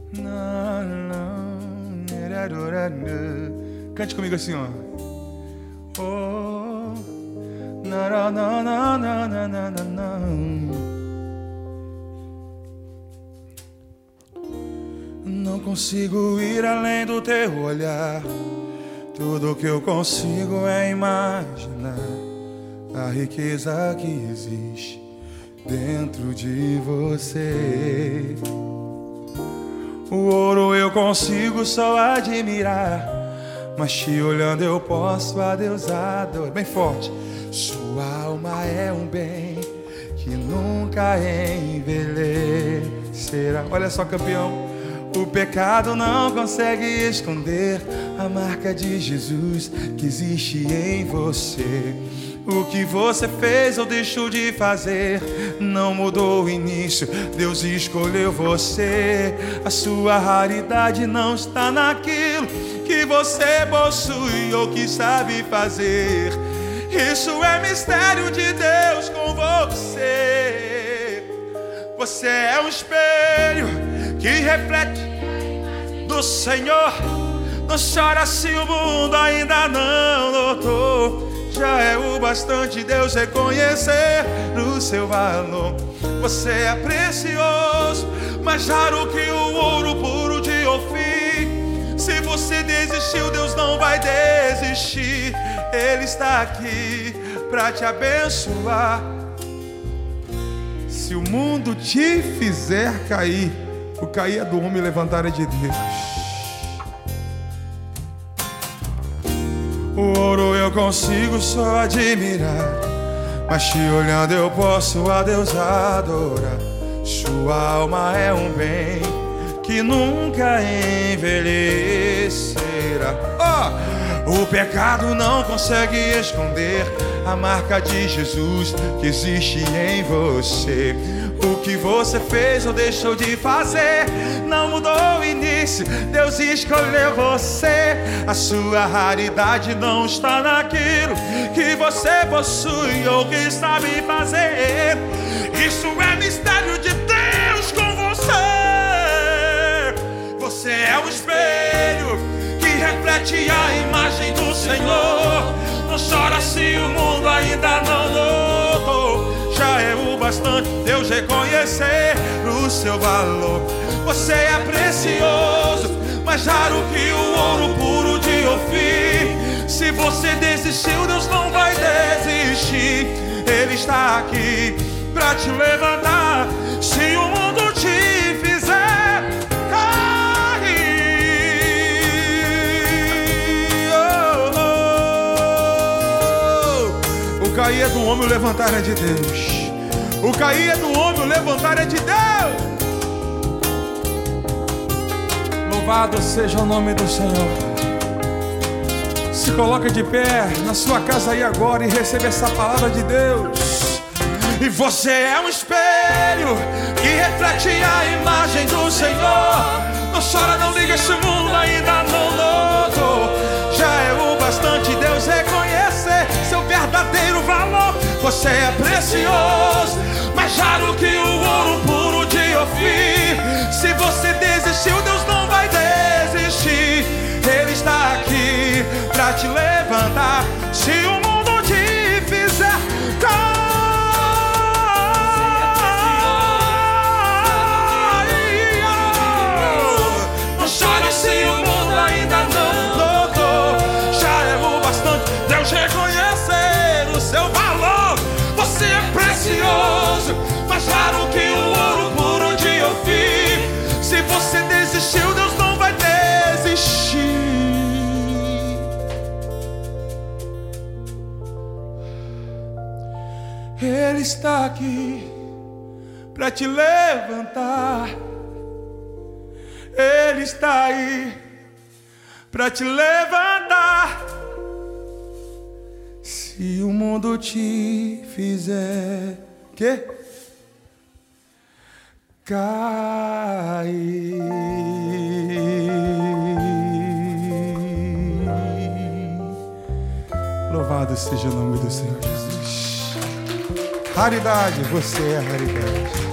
Cante comigo assim, ó. Não consigo ir além do teu olhar. Tudo que eu consigo é imaginar a riqueza que existe dentro de você. O ouro eu consigo só admirar, mas te olhando eu posso a Deus adorar. Bem forte. Sua alma é um bem que nunca envelhecerá. Olha só, campeão. O pecado não consegue esconder a marca de Jesus que existe em você. O que você fez ou deixou de fazer não mudou o início, Deus escolheu você. A sua raridade não está naquilo que você possui ou que sabe fazer. Isso é mistério de Deus com você. Você é um espelho que reflete do Senhor. Não chora se o mundo ainda não notou. Já é o bastante Deus reconhecer o seu valor. Você é precioso, mais raro que o ouro puro de Ofir. Se você desistiu, Deus não vai desistir. Ele está aqui para te abençoar. Se o mundo te fizer cair, o cair é do homem e levantar é de Deus. O ouro eu consigo só admirar, mas te olhando eu posso a Deus adorar. Sua alma é um bem que nunca envelhecerá. O pecado não consegue esconder a marca de Jesus que existe em você. O que você fez ou deixou de fazer não mudou o início, Deus escolheu você. A sua raridade não está naquilo que você possui ou que sabe fazer. Isso é mistério de Deus com você. Você é um espelho que reflete a imagem do Senhor. Não chora se o mundo ainda não notou. Já é o bastante Deus reconhecer o seu valor. Você é precioso, mais raro que o ouro puro de Ofir. Se você desistiu, Deus não vai desistir. Ele está aqui para te levantar. Se o mundo te fizer cair, o cair é do homem, o levantar é de Deus. O cair é do homem, o levantar é de Deus. Louvado seja o nome do Senhor. Se coloca de pé na sua casa aí agora e receba essa palavra de Deus. E você é um espelho que reflete a imagem do Senhor. Não chora, não liga, esse mundo ainda não notou. Já é o bastante Deus reconhecer seu verdadeiro valor. Você é precioso, mais raro que o ouro puro de Ofir. Se você desistiu, Deus não vai desistir. Ele está aqui para te levantar. Se o mundo te fizer cair, não chore se o mundo ainda não notou. Já é o bastante Deus reconhecer o seu valor. Você é precioso, mais raro que o ouro puro de Ofir. Se você desistiu, Deus não vai desistir. Ele está aqui para te levantar. Ele está aí para te levantar. Se o mundo te fizer quê? Cair. Louvado seja o nome do Senhor Jesus. Raridade, você é a raridade.